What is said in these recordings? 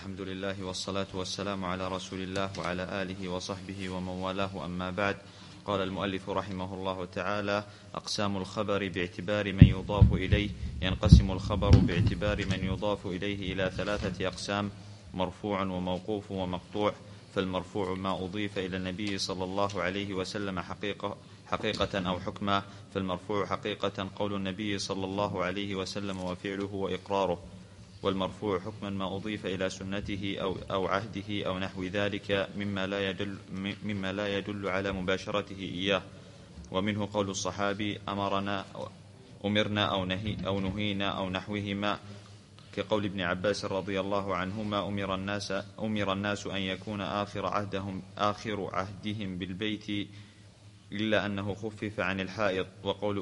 الحمد لله والصلاة والسلام على رسول الله وعلى آله وصحبه ومن والاه، أما بعد. قال المؤلف رحمه الله تعالى: أقسام الخبر باعتبار من يضاف إليه. ينقسم الخبر باعتبار من يضاف إليه إلى 3 أقسام: مرفوع وموقوف ومقطوع. فالمرفوع ما أضيف إلى النبي صلى الله عليه وسلم حقيقة أو حكما. فالمرفوع حقيقة قول النبي صلى الله عليه وسلم وفعله وإقراره. والمرفوع حكما ما أضيف إلى سنته أو عهده أو نحو ذلك مما لا يدل على مباشرته إياه. ومنه قول الصحابي: أمرنا أو نهينا أو نحوهما، كقول ابن عباس رضي الله عنهما: أمر الناس أن يكون آخر عهدهم بالبيت إلا أنه خفف عن الحائض. وقول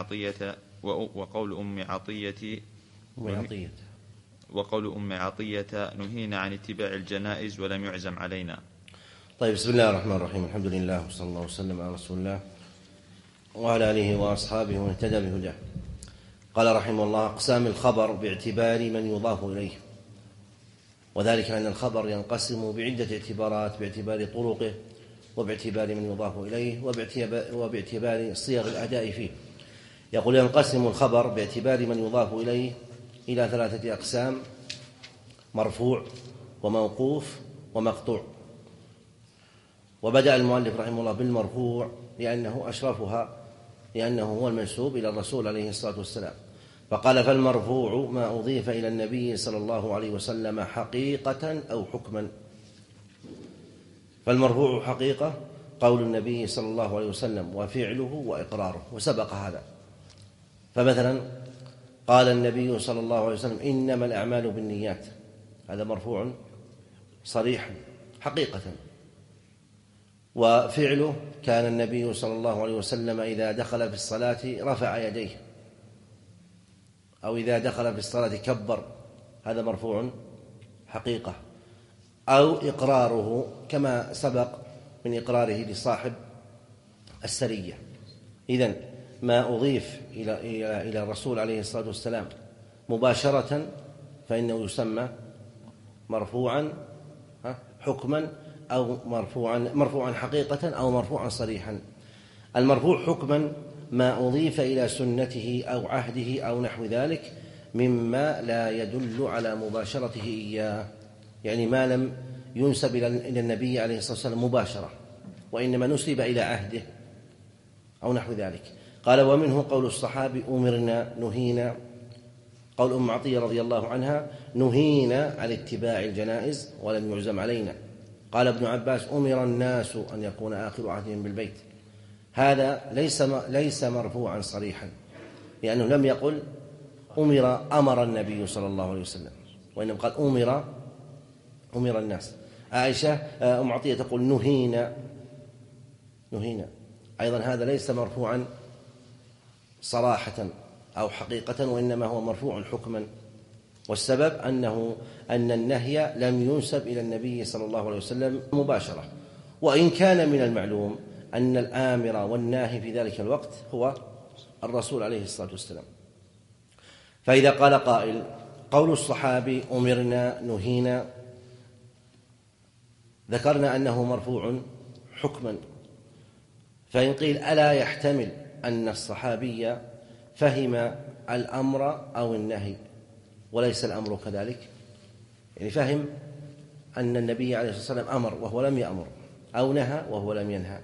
أم عطية: نهينا عن اتباع الجنائز ولم يعزم علينا. طيب، بسم الله الرحمن الرحيم. الحمد لله وصلى الله وسلم على رسول الله وعلى آله وأصحابه ومن اهتدى بهداه. قال رحمه الله: أقسام الخبر باعتبار من يضاف إليه. وذلك أن الخبر ينقسم بعدة اعتبارات: باعتبار طرقه، وباعتبار من يضاف إليه، وباعتبار صيغ الأداء فيه. يقول: ينقسم الخبر باعتبار من يضاف إليه إلى 3 أقسام: مرفوع وموقوف ومقطوع. وبدأ المؤلف رحمه الله بالمرفوع لأنه أشرفها، لأنه هو المنسوب إلى الرسول عليه الصلاة والسلام. فقال: فالمرفوع ما أضيف إلى النبي صلى الله عليه وسلم حقيقة أو حكما. فالمرفوع حقيقة قول النبي صلى الله عليه وسلم وفعله وإقراره، وسبق هذا. فمثلا قال النبي صلى الله عليه وسلم: إنما الأعمال بالنيات، هذا مرفوع صريح حقيقة. وفعله كان النبي صلى الله عليه وسلم إذا دخل في الصلاة رفع يديه، أو إذا دخل في الصلاة كبر، هذا مرفوع حقيقة. أو إقراره كما سبق من إقراره لصاحب السرية. إذن ما أضيف إلى الرسول عليه الصلاة والسلام مباشرة فإنه يسمى مرفوعا حكما، أو مرفوعا حقيقة، أو مرفوعا صريحا. المرفوع حكما ما أضيف إلى سنته أو عهده أو نحو ذلك مما لا يدل على مباشرته إياه، يعني ما لم ينسب إلى النبي عليه الصلاة والسلام مباشرة، وإنما نسب إلى عهده أو نحو ذلك. قال: ومنه قول الصحابي: أمرنا نهينا. قول أم عطية رضي الله عنها: نهينا عن اتباع الجنائز ولم يعزم علينا. قال ابن عباس: أمر الناس أن يكون آخر عهدهم بالبيت. هذا ليس مرفوعا صريحا، لأنه لم يقل أمر النبي صلى الله عليه وسلم، وإنما قال أمر الناس. عائشة أم عطية تقول: نهينا. أيضا هذا ليس مرفوعا صراحة أو حقيقة، وإنما هو مرفوع حكما. والسبب أن النهي لم ينسب إلى النبي صلى الله عليه وسلم مباشرة، وإن كان من المعلوم أن الآمر والناهي في ذلك الوقت هو الرسول عليه الصلاة والسلام. فإذا قال قائل: قول الصحابي أمرنا نهينا، ذكرنا أنه مرفوع حكما، فإن قيل: ألا يحتمل أن الصحابي فهم الأمر أو النهي وليس الأمر كذلك؟ يعني فهم أن النبي عليه الصلاة والسلام أمر وهو لم يأمر، أو نهى وهو لم ينهى.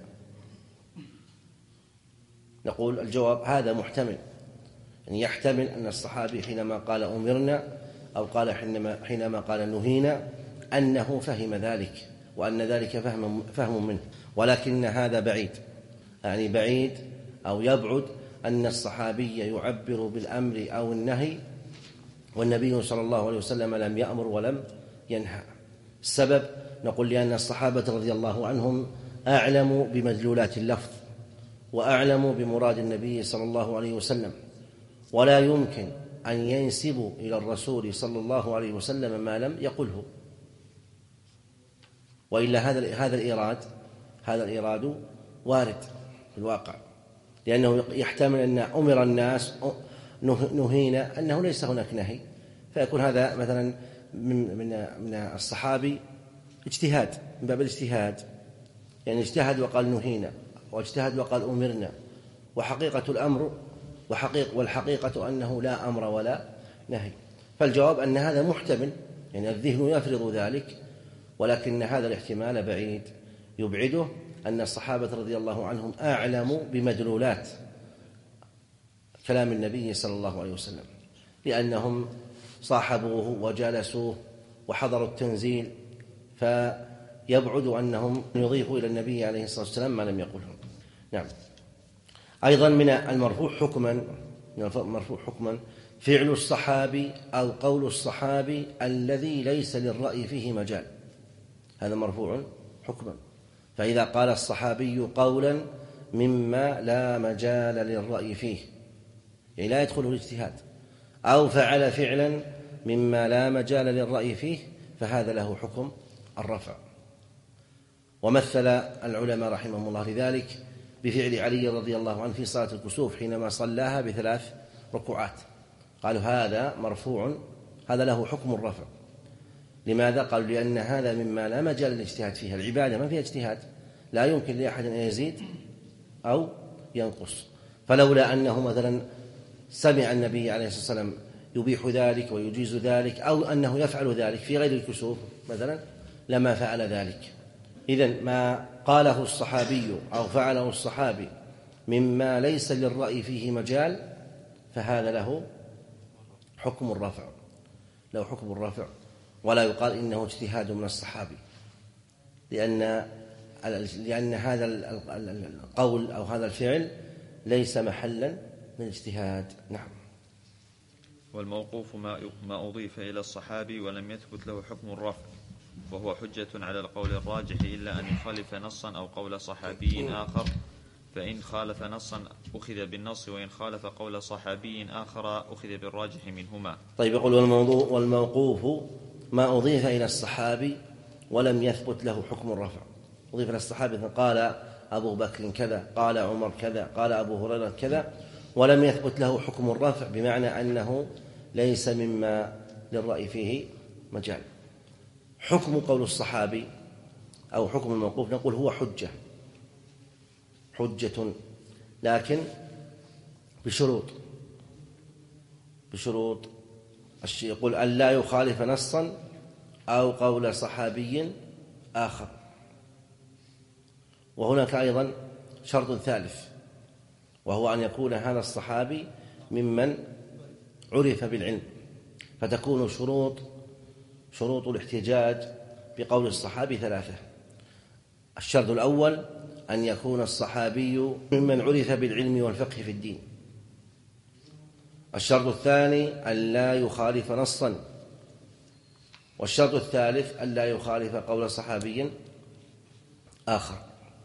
نقول: الجواب هذا محتمل، يعني يحتمل أن الصحابي حينما قال أمرنا، أو قال حينما قال نهينا، أنه فهم ذلك، وأن ذلك فهم منه. ولكن هذا بعيد، يعني بعيد أو يبعد أن الصحابي يعبر بالأمر أو النهي والنبي صلى الله عليه وسلم لم يأمر ولم ينهى. السبب نقول: لأن الصحابة رضي الله عنهم أعلم بمدلولات اللفظ، وأعلم بمراد النبي صلى الله عليه وسلم، ولا يمكن أن ينسبوا إلى الرسول صلى الله عليه وسلم ما لم يقله، وإلا هذا الإيراد وارد في الواقع، لأنه يحتمل أن أمر الناس نهينا أنه ليس هناك نهي، فيكون هذا مثلا من الصحابي اجتهاد من باب الاجتهاد، يعني اجتهد وقال نهينا، واجتهد وقال أمرنا، وحقيقة الأمر والحقيقة أنه لا أمر ولا نهي. فالجواب أن هذا محتمل، يعني الذهن يفرض ذلك، ولكن هذا الاحتمال بعيد. يبعده أن الصحابة رضي الله عنهم أعلم بمدلولات كلام النبي صلى الله عليه وسلم، لأنهم صاحبوه وجالسوه وحضروا التنزيل، فيبعد أنهم يضيفوا إلى النبي عليه الصلاة والسلام ما لم يقله. نعم. أيضا من المرفوع حكما فعل الصحابي أو قول الصحابي الذي ليس للرأي فيه مجال، هذا مرفوع حكما. فإذا قال الصحابي قولا مما لا مجال للرأي فيه، يعني لا يدخله الاجتهاد، أو فعل فعلا مما لا مجال للرأي فيه، فهذا له حكم الرفع. ومثل العلماء رحمهم الله لذلك بفعل علي رضي الله عنه في صلاة الكسوف حينما صلاها ب3 ركوعات، قالوا هذا مرفوع، هذا له حكم الرفع. لماذا؟ قالوا لأن هذا مما لا مجال للاجتهاد فيها، العبادة ما فيها اجتهاد، لا يمكن لأحد أن يزيد أو ينقص. فلولا أنه مثلا سمع النبي عليه الصلاة والسلام يبيح ذلك ويجيز ذلك، أو أنه يفعل ذلك في غير الكسوف مثلا، لما فعل ذلك. إذن ما قاله الصحابي أو فعله الصحابي مما ليس للرأي فيه مجال، فهذا له حكم الرفع، ولا يقال إنه اجتهاد من الصحابي، لأن هذا القول أو هذا الفعل ليس محلا من الاجتهاد. نعم. والموقوف ما أضيف إلى الصحابي ولم يثبت له حكم الرفع، وهو حجة على القول الراجح إلا أن يخالف نصا أو قول صحابي آخر، فإن خالف نصا أخذ بالنص، وإن خالف قول صحابي آخر أخذ بالراجح منهما. طيب، يقول والموقوف ما أضيف إلى الصحابي ولم يثبت له حكم الرفع. أضيف إلى الصحابي قال أبو بكر كذا، قال عمر كذا، قال أبو هريرة كذا، ولم يثبت له حكم الرفع، بمعنى أنه ليس مما للرأي فيه مجال. حكم قول الصحابي أو حكم الموقوف نقول هو حجة، لكن بشروط يقول أن لا يخالف نصا أو قول صحابي آخر. وهناك أيضا شرط ثالث، وهو أن يكون هذا الصحابي ممن عرف بالعلم، فتكون شروط الاحتجاج بقول الصحابي 3. الشرط الأول أن يكون الصحابي ممن عرف بالعلم والفقه في الدين. الشرط الثاني أن لا يخالف نصا. والشرط الثالث أن لا يخالف قول صحابي آخر.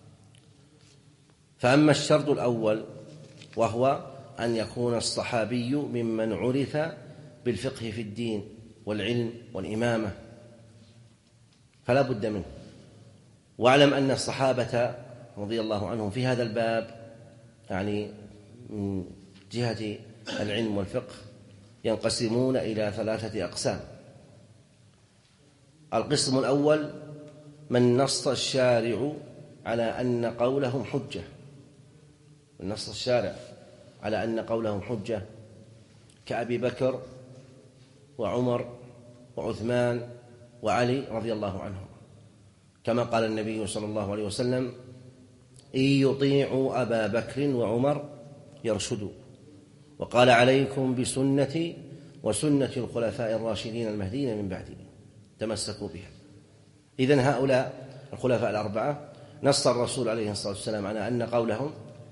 فأما الشرط الأول وهو أن يكون الصحابي ممن عرف بالفقه في الدين والعلم والإمامة، فلا بد منه. واعلم أن الصحابة رضي الله عنهم في هذا الباب، يعني من جهة العلم والفقه، ينقسمون إلى 3 أقسام. القسم الأول من نص الشارع على أن قولهم حجة، من نص الشارع على أن قولهم حجة، كأبي بكر وعمر وعثمان وعلي رضي الله عنهم، كما قال النبي صلى الله عليه وسلم: إن يطيعوا أبا بكر وعمر يرشدوا، وقال: عليكم بسنتي وسنة الخلفاء الراشدين المهديين من بعدي، تمسكوا بها. إذن هؤلاء الخلفاء 4 نص الرسول عليه الصلاة والسلام على أن قولهم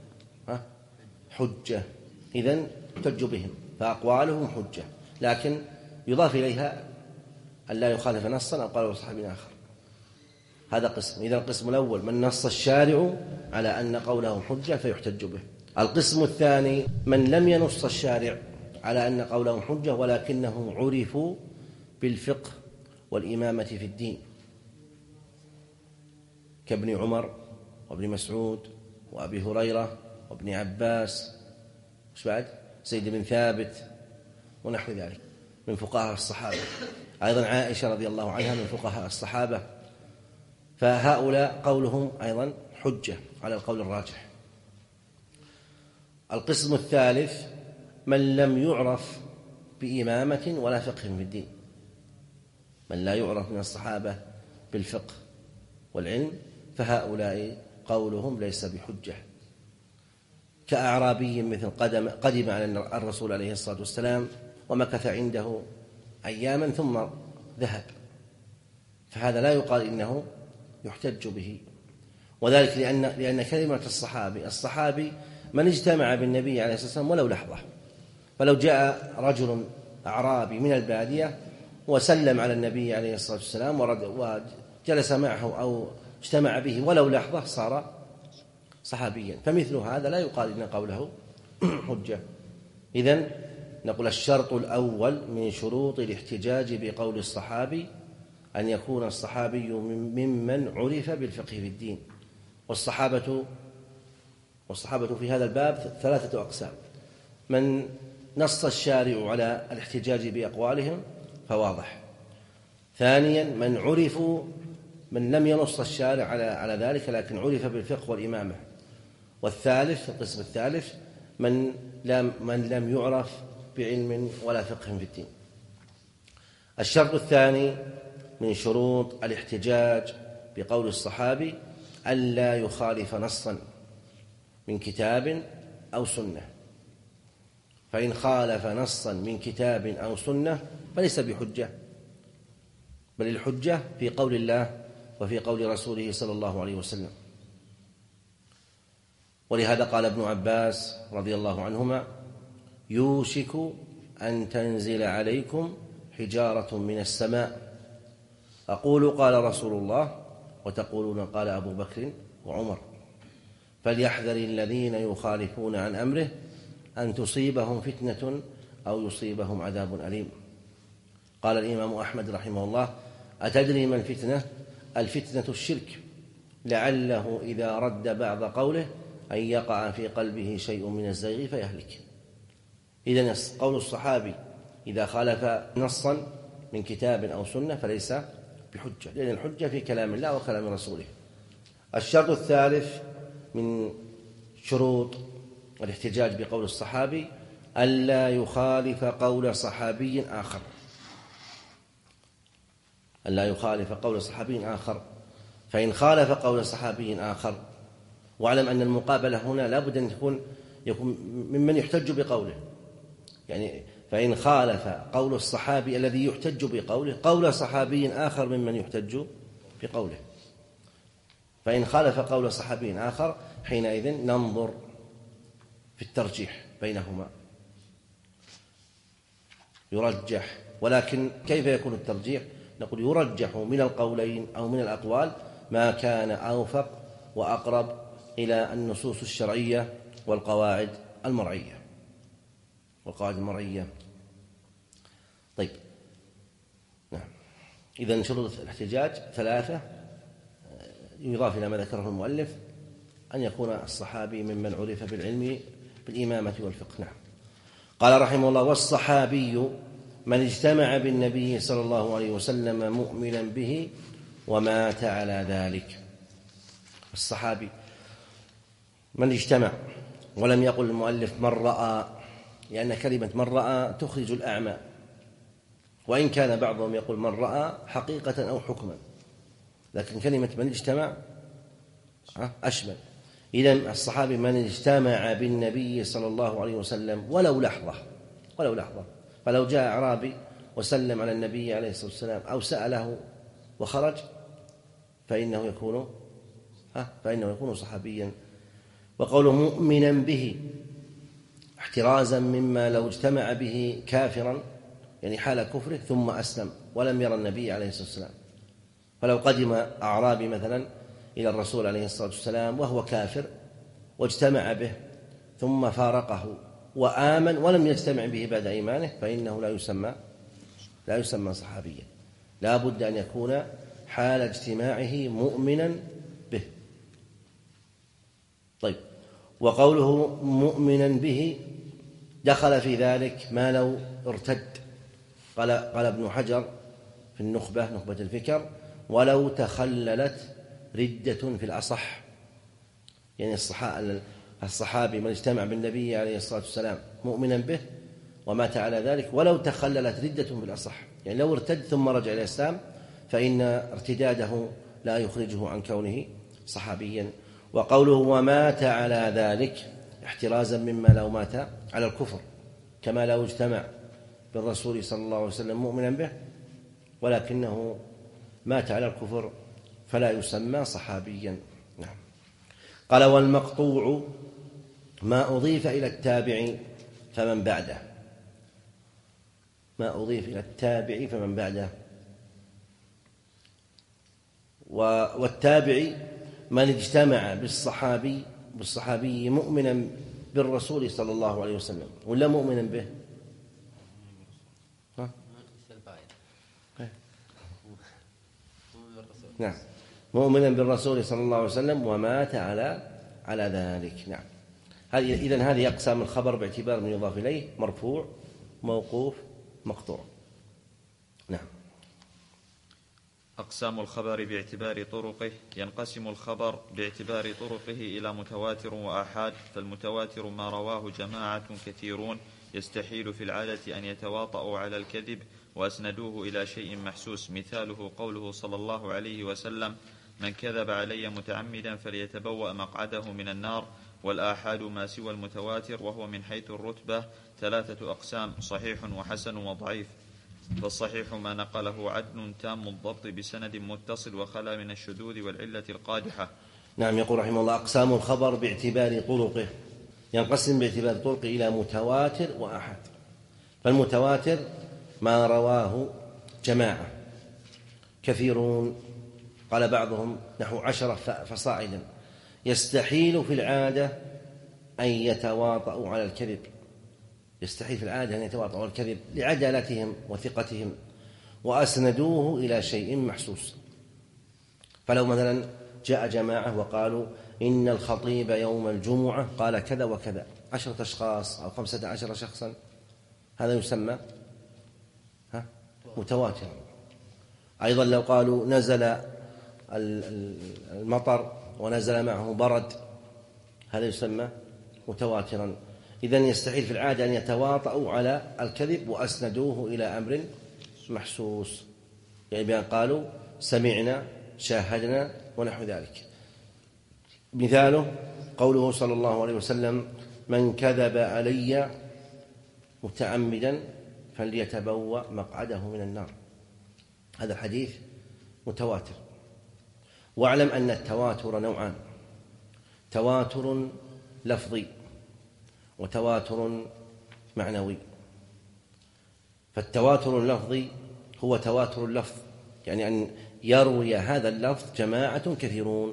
حجة، إذن يحتج بهم، فأقوالهم حجة، لكن يضاف إليها أن لا يخالف نصا أو قول صحابي آخر. هذا قسم. إذن القسم الأول من نص الشارع على أن قولهم حجة فيحتج به. القسم الثاني من لم ينص الشارع على أن قولهم حجة، ولكنهم عرفوا بالفقه والإمامة في الدين، كابن عمر وابن مسعود وأبي هريرة وابن عباس، زيد بن ثابت ونحو ذلك من فقهاء الصحابة. أيضا عائشة رضي الله عنها من فقهاء الصحابة، فهؤلاء قولهم أيضا حجة على القول الراجح. القسم الثالث من لم يعرف بإمامة ولا فقه في الدين، من لا يعرف من الصحابة بالفقه والعلم، فهؤلاء قولهم ليس بحجة، كأعرابي مثل قدم على الرسول عليه الصلاة والسلام ومكث عنده أياما ثم ذهب، فهذا لا يقال إنه يحتج به. وذلك لأن كلمة الصحابي من اجتمع بالنبي عليه الصلاة والسلام ولو لحظة. فلو جاء رجل أعرابي من البادية وسلم على النبي عليه الصلاة والسلام وجلس معه أو اجتمع به ولو لحظة صار صحابيا، فمثل هذا لا يقال إن قوله حجة. إذن نقول الشرط الأول من شروط الاحتجاج بقول الصحابي أن يكون الصحابي ممن عرف بالفقه في الدين. والصحابة في هذا الباب 3 أقسام: من نص الشارع على الاحتجاج بأقوالهم فواضح، ثانيا من عرفوا من لم ينص الشارع على ذلك لكن عرف بالفقه والإمامة، والثالث القسم الثالث من لم يعرف بعلم ولا فقه في الدين. الشرط الثاني من شروط الاحتجاج بقول الصحابي ألا يخالف نصا من كتاب أو سنة، فإن خالف نصا من كتاب أو سنة فليس بحجة، بل الحجة في قول الله وفي قول رسوله صلى الله عليه وسلم. ولهذا قال ابن عباس رضي الله عنهما: يوشك أن تنزل عليكم حجارة من السماء، أقول قال رسول الله وتقولون قال أبو بكر وعمر، فليحذر الذين يخالفون عن أمره أن تصيبهم فتنة أو يصيبهم عذاب أليم. قال الإمام أحمد رحمه الله: أتدري ما الفتنة؟ الفتنة الشرك، لعله إذا رد بعض قوله أن يقع في قلبه شيء من الزيغ فيهلك. إذن قول الصحابي إذا خالف نصا من كتاب أو سنة فليس بحجة، لأن الحجة في كلام الله وكلام رسوله. الشرط الثالث من شروط الاحتجاج بقول الصحابي ألا يخالف قول صحابي آخر، ألا يخالف قول صحابي آخر. فإن خالف قول صحابي آخر، واعلم أن المقابلة هنا لا بد أن يكون ممن يحتج بقوله، يعني فإن خالف قول الصحابي الذي يحتج بقوله قول صحابي آخر ممن يحتج بقوله، فإن خالف قول صحابي آخر حينئذ ننظر في الترجيح بينهما، يرجح. ولكن كيف يكون الترجيح؟ نقول يرجح من القولين أو من الأقوال ما كان أوفق وأقرب إلى النصوص الشرعية والقواعد المرعية. طيب، نعم. إذن شروط الاحتجاج 3، يضاف إلى ما ذكره المؤلف أن يكون الصحابي ممن عرف بالعلم بالإمامة والفقه. نعم. قال رحمه الله: والصحابي من اجتمع بالنبي صلى الله عليه وسلم مؤمنا به ومات على ذلك. الصحابي من اجتمع، ولم يقل المؤلف من رأى، لأن كلمة من رأى تخرج الأعمى، وإن كان بعضهم يقول من رأى حقيقة أو حكما، لكن كلمة من اجتمع أشمل. إذن الصحابي من اجتمع بالنبي صلى الله عليه وسلم ولو لحظة. فلو جاء أعرابي وسلم على النبي عليه الصلاة والسلام أو سأله وخرج فإنه يكون صحابيا. وقوله مؤمنا به احترازا مما لو اجتمع به كافرا، يعني حال كفره ثم أسلم ولم يرى النبي عليه الصلاة والسلام. فلو قدم أعرابي مثلا إلى الرسول عليه الصلاة والسلام وهو كافر واجتمع به ثم فارقه وآمن ولم يجتمع به بعد إيمانه فإنه لا يسمى صحابيا، لا بد أن يكون حال اجتماعه مؤمنا به. طيب، وقوله مؤمنا به دخل في ذلك ما لو ارتد. قال ابن حجر في النخبة، نخبة الفكر، ولو تخللت ردة في الأصح. يعني الصحابي من اجتمع بالنبي عليه الصلاة والسلام مؤمنا به ومات على ذلك ولو تخللت ردة في الأصح، يعني لو ارتد ثم رجع إلى الإسلام فإن ارتداده لا يخرجه عن كونه صحابيا. وقوله ومات على ذلك احترازا مما لو مات على الكفر، كما لو اجتمع بالرسول صلى الله عليه وسلم مؤمنا به ولكنه مات على الكفر فلا يسمى صحابيا. نعم. قال والمقطوع ما أضيف إلى التابع فمن بعده، ما أضيف إلى التابع فمن بعده. والتابع من اجتمع بالصحابي مؤمنا بالرسول صلى الله عليه وسلم ولا مؤمنا به؟ نعم، مؤمنا بالرسول صلى الله عليه وسلم ومات على ذلك. نعم. إذن هذه أقسام الخبر باعتبار من يضاف إليه: مرفوع، موقوف، مقطوع. نعم. أقسام الخبر باعتبار طرقه: ينقسم الخبر باعتبار طرقه إلى متواتر وآحاد. فالمتواتر ما رواه جماعة كثيرون يستحيل في العادة أن يتواطؤوا على الكذب وأسندوه إلى شيء محسوس. مثاله قوله صلى الله عليه وسلم: من كذب علي متعمدا فليتبوأ مقعده من النار. والآحاد ما سوى المتواتر، وهو من حيث الرتبة 3 أقسام: صحيح وحسن وضعيف. فالصحيح ما نقله عدل تام الضبط بسند متصل وخلا من الشذوذ والعلة القادحة. نعم. يقول رحمه الله: أقسام الخبر باعتبار طرقه، ينقسم باعتبار طرقه إلى متواتر وآحاد. فالمتواتر ما رواه جماعة كثيرون، قال بعضهم نحو 10 فصاعدا، يستحيل في العادة أن يتواطؤوا على الكذب، يستحيل في العادة أن يتواطؤوا على الكذب لعدالتهم وثقتهم، وأسندوه إلى شيء محسوس. فلو مثلا جاء جماعة وقالوا إن الخطيب يوم الجمعة قال كذا وكذا، 10 أشخاص أو 15 شخصا، هذا يسمى متواتر. أيضا لو قالوا نزل المطر ونزل معه برد، هذا يسمى متواترا. إذن يستحيل في العادة أن يتواطؤوا على الكذب وأسندوه إلى أمر محسوس، يعني بأن قالوا سمعنا شاهدنا ونحو ذلك. مثاله قوله صلى الله عليه وسلم: من كذب علي متعمدا فليتبوأ مقعده من النار. هذا الحديث متواتر. واعلم أن التواتر نوعان: تواتر لفظي وتواتر معنوي. فالتواتر اللفظي هو تواتر اللفظ، يعني أن يروي هذا اللفظ جماعة كثيرون.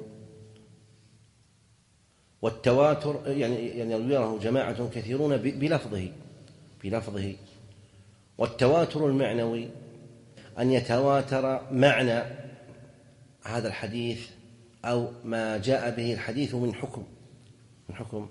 والتواتر يعني يرويه جماعة كثيرون بلفظه. والتواتر المعنوي أن يتواتر معنى هذا الحديث أو ما جاء به الحديث من حكم.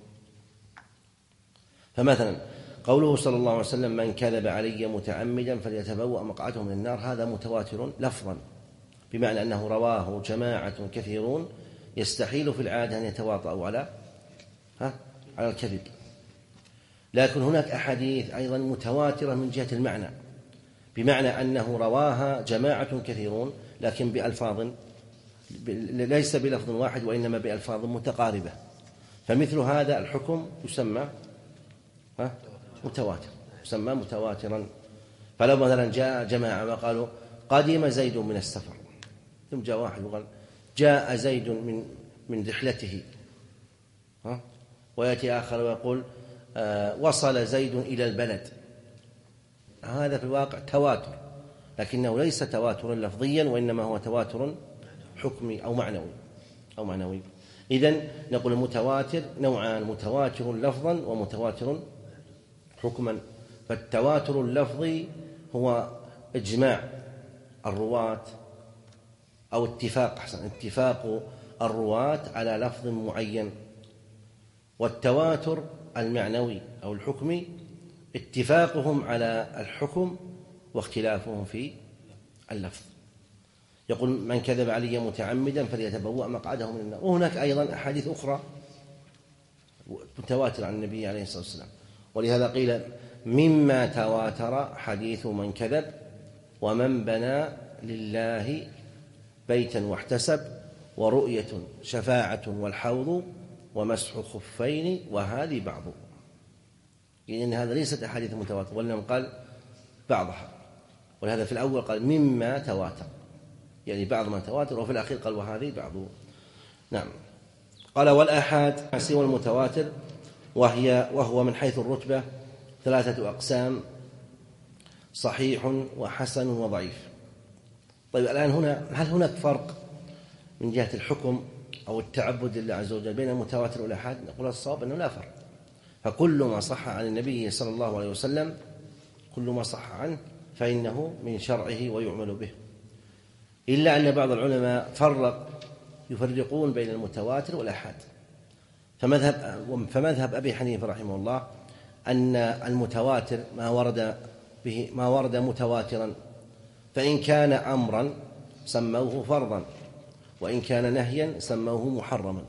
فمثلا قوله صلى الله عليه وسلم: من كذب علي متعمدا فليتبوأ مقعده من النار، هذا متواتر لفظا، بمعنى أنه رواه جماعة كثيرون يستحيل في العادة أن يتواطؤوا على الكذب. لكن هناك أحاديث أيضا متواترة من جهة المعنى، بمعنى أنه رواها جماعة كثيرون لكن بألفاظ ليس بلفظ واحد وإنما بألفاظ متقاربة، فمثل هذا الحكم يسمى متواتر، يسمى متواترا. فلو مثلا جاء جماعة وقالوا قدم زيد من السفر، ثم جاء واحد وقال جاء زيد من رحلته، ويأتي آخر ويقول وصل زيد إلى البلد، هذا في الواقع تواتر، لكنه ليس تواترا لفظيا وإنما هو تواتر حكمي أو معنوي. إذن نقول المتواتر نوعان: متواتر لفظا ومتواتر حكما. فالتواتر اللفظي هو إجماع الرواة أو اتفاق الرواة على لفظ معين. والتواتر المعنوي أو الحكمي اتفاقهم على الحكم واختلافهم في اللفظ. يقول من كذب علي متعمدا فليتبوأ مقعده من النار. وهناك أيضا أحاديث أخرى متواتر عن النبي عليه الصلاة والسلام، ولهذا قيل مما تواتر حديث من كذب ومن بنى لله بيتا واحتسب ورؤية شفاعة والحوض ومسح خفين وهذه بعض. يعني هذا ليست أحاديث متواتر، وإنما قال بعضها، ولهذا في الأول قال مما تواتر، يعني بعض ما تواتر، وفي الأخير قال وهذه بعض. نعم. قال والآحاد سوى المتواتر وهو من حيث الرتبة 3 أقسام: صحيح وحسن وضعيف. طيب الآن هنا هل هناك فرق من جهة الحكم أو التعبد لله عز وجل بين المتواتر والآحاد؟ نقول الصواب أنه لا فرق، فكل ما صح عن النبي صلى الله عليه وسلم، كل ما صح عنه فإنه من شرعه ويعمل به، إلا أن بعض العلماء يفرقون بين المتواتر والآحاد. فمذهب أبي حنيفة رحمه الله أن المتواتر ما ورد متواترا، فإن كان أمرا سموه فرضا، وإن كان نهيا سموه محرما.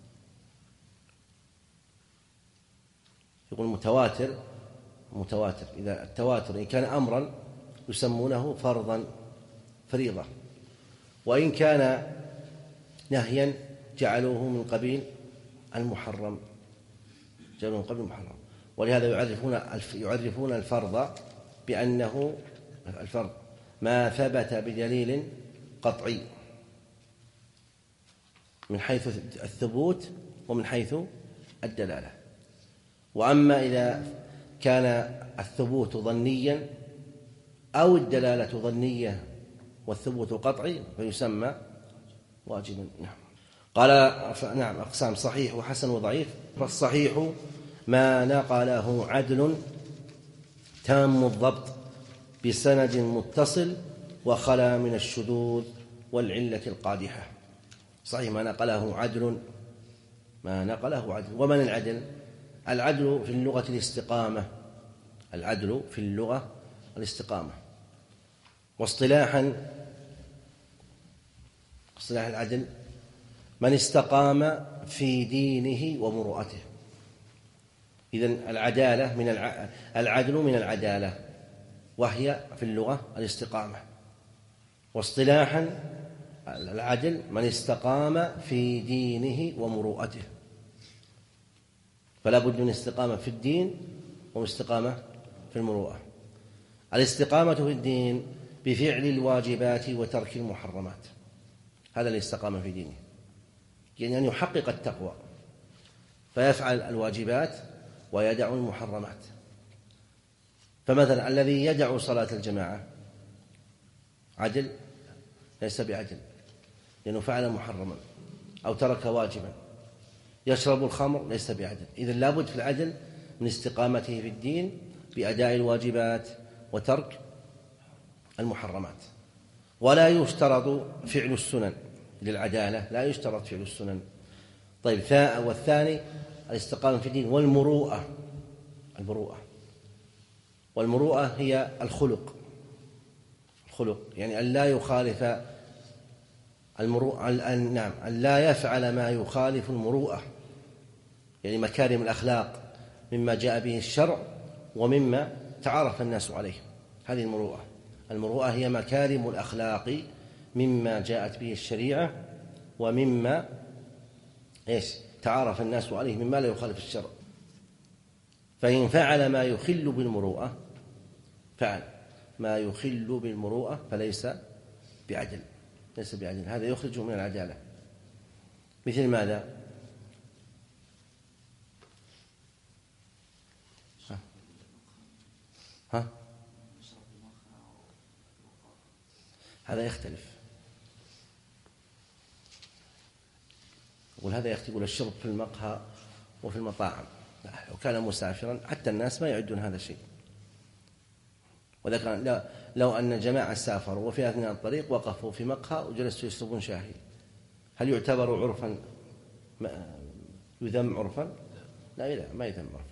يقول متواتر إذا التواتر إن كان أمرا يسمونه فرضا فريضة، وإن كان نهيا جعلوه من قبيل المحرم، ولهذا يعرفون الفرض بأنه الفرض ما ثبت بدليل قطعي من حيث الثبوت ومن حيث الدلالة. وأما إذا كان الثبوت ظنيا أو الدلالة ظنية والثبوت قطعي فيسمى واجبا. نعم. قال نعم أقسام: صحيح وحسن وضعيف. فالصحيح ما نقله عدل تام الضبط بسند متصل وخلا من الشذوذ والعلة القادحة. صحيح ما نقله عدل. ومن العدل؟ العدل في اللغة الاستقامة. العدل في اللغة الاستقامة. واصطلاحا اصطلاح العدل من استقام في دينه ومروءته. إذن العدل من العدالة، وهي في اللغة الاستقامة. واصطلاحا العدل من استقام في دينه ومروءته، فلا بد من استقامة في الدين واستقامة في المروءة. الاستقامة في الدين بفعل الواجبات وترك المحرمات، هذا الاستقامة في دينه، يعني أن يحقق التقوى فيفعل الواجبات ويدع المحرمات. فمثلا الذي يدع صلاة الجماعة عدل؟ ليس بعدل، لأنه فعل محرما أو ترك واجبا. يشرب الخمر؟ ليس بعدل. إذن لابد في العدل من استقامته في الدين بأداء الواجبات وترك المحرمات. ولا يشترط فعل السنن للعدالة، لا يشترط فعل السنن. طيب والثاني الاستقامة في الدين والمروءة. والمروءة هي الخلق، يعني أن لا يخالف المروءة، أن لا يفعل ما يخالف المروءة، يعني مكارم الأخلاق مما جاء به الشرع ومما تعارف الناس عليه. هذه المروءة هي مكارم الأخلاق مما جاءت به الشريعة ومما تعارف الناس عليه مما لا يخالف الشرع. فإن فعل ما يخل بالمروءة فليس بعدل، هذا يخرجه من العدالة. مثل ماذا؟ هذا يختلف. يقول الشرب في المقهى وفي المطاعم. لو كان مسافرا حتى الناس ما يعدون هذا الشيء. وذكر لو أن جماعة سافروا وفي أثناء الطريق وقفوا في مقهى وجلسوا يشربون شاهي، هل يعتبر عرفا يذم عرفا؟ لا ما يذم عرفا.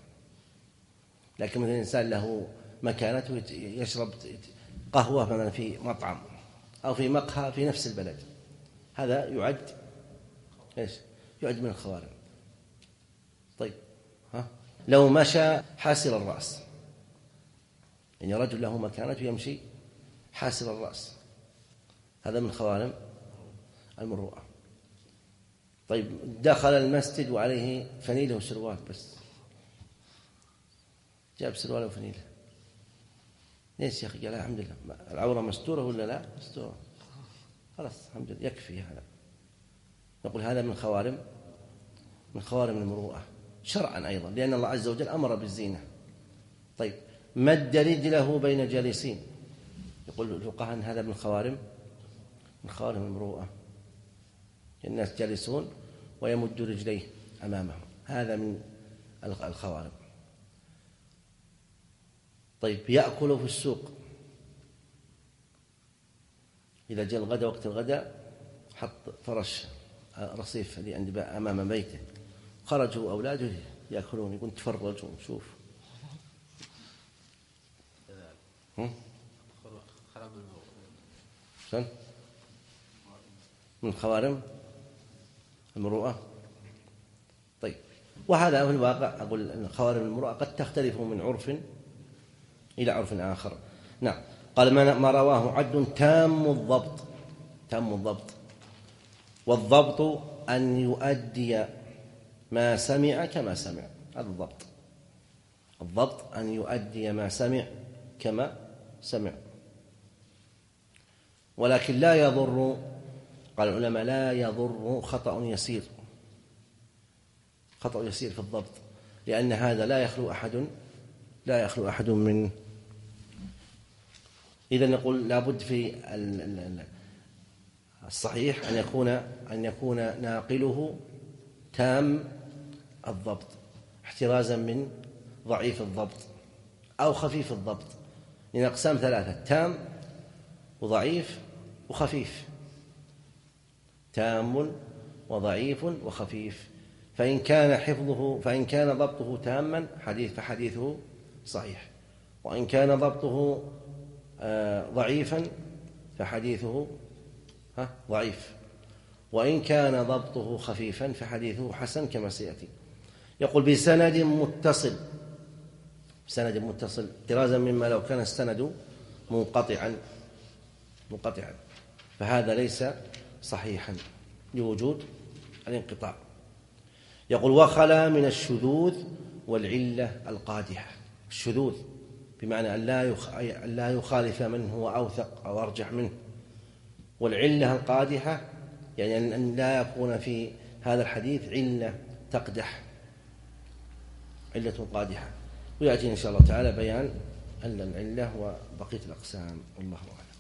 لكن مثل الإنسان له مكانته يشرب قهوة مثلا في مطعم أو في مقهى في نفس البلد، هذا يعد إيش؟ يعد من الخوارم. طيب لو مشى حاسر الرأس، يعني رجل له مكانة يمشي حاسر الرأس، هذا من خوارم المروءة. طيب دخل المسجد وعليه فنيلة وسروال بس، جاب سروال وفنيلة، ليش يا أخي؟ قال الحمد لله، العورة مستورة ولا لا؟ مستورة، خلاص الحمد لله يكفي هذا. نقول هذا من خوارم المروءة شرعا أيضا، لأن الله عز وجل أمر بالزينة. طيب مد رجله بين جالسين، يقول الفقهاء أن هذا من خوارم المروءة، الناس جالسون ويمد رجليه أمامهم، هذا من الخوارم. طيب يأكل في السوق، إذا جاء الغداء وقت الغداء حط فرش رصيف اللي عند أمام بيته، خرجوا أولاده يأكلون، يقول تفرجوا شوف. من خوارم المروءة. طيب وهذا في الواقع أقول أن خوارم المروءة قد تختلف من عرف إلى عرف آخر. نعم. قال ما رواه عدل تام الضبط، والضبط أن يؤدي ما سمع كما سمع، هذا الضبط أن يؤدي ما سمع كما سمع. ولكن لا يضر، قال العلماء لا يضر خطأ يسير في الضبط، لأن هذا لا يخلو أحد من. إذا نقول لابد في الصحيح أن يكون ناقله تام الضبط، احترازا من ضعيف الضبط أو خفيف الضبط، لأن أقسام ثلاثة: تام وضعيف وخفيف. تام وضعيف وخفيف، فإن كان ضبطه تاما فحديثه صحيح، وإن كان ضبطه ضعيفا فحديثه ضعيف، وإن كان ضبطه خفيفا فحديثه حسن كما سيأتي. يقول بسند متصل احترازا مما لو كان السند منقطعا، فهذا ليس صحيحا لوجود الانقطاع. يقول وخلا من الشذوذ والعلة القادحة. الشذوذ بمعنى أن لا يخالف من هو أوثق أو أرجح منه، والعلة القادحة يعني أن لا يكون في هذا الحديث علة تقدح، علة قادحة. ويأتي إن شاء الله تعالى بيان العلة وبقية الأقسام، والله أعلم.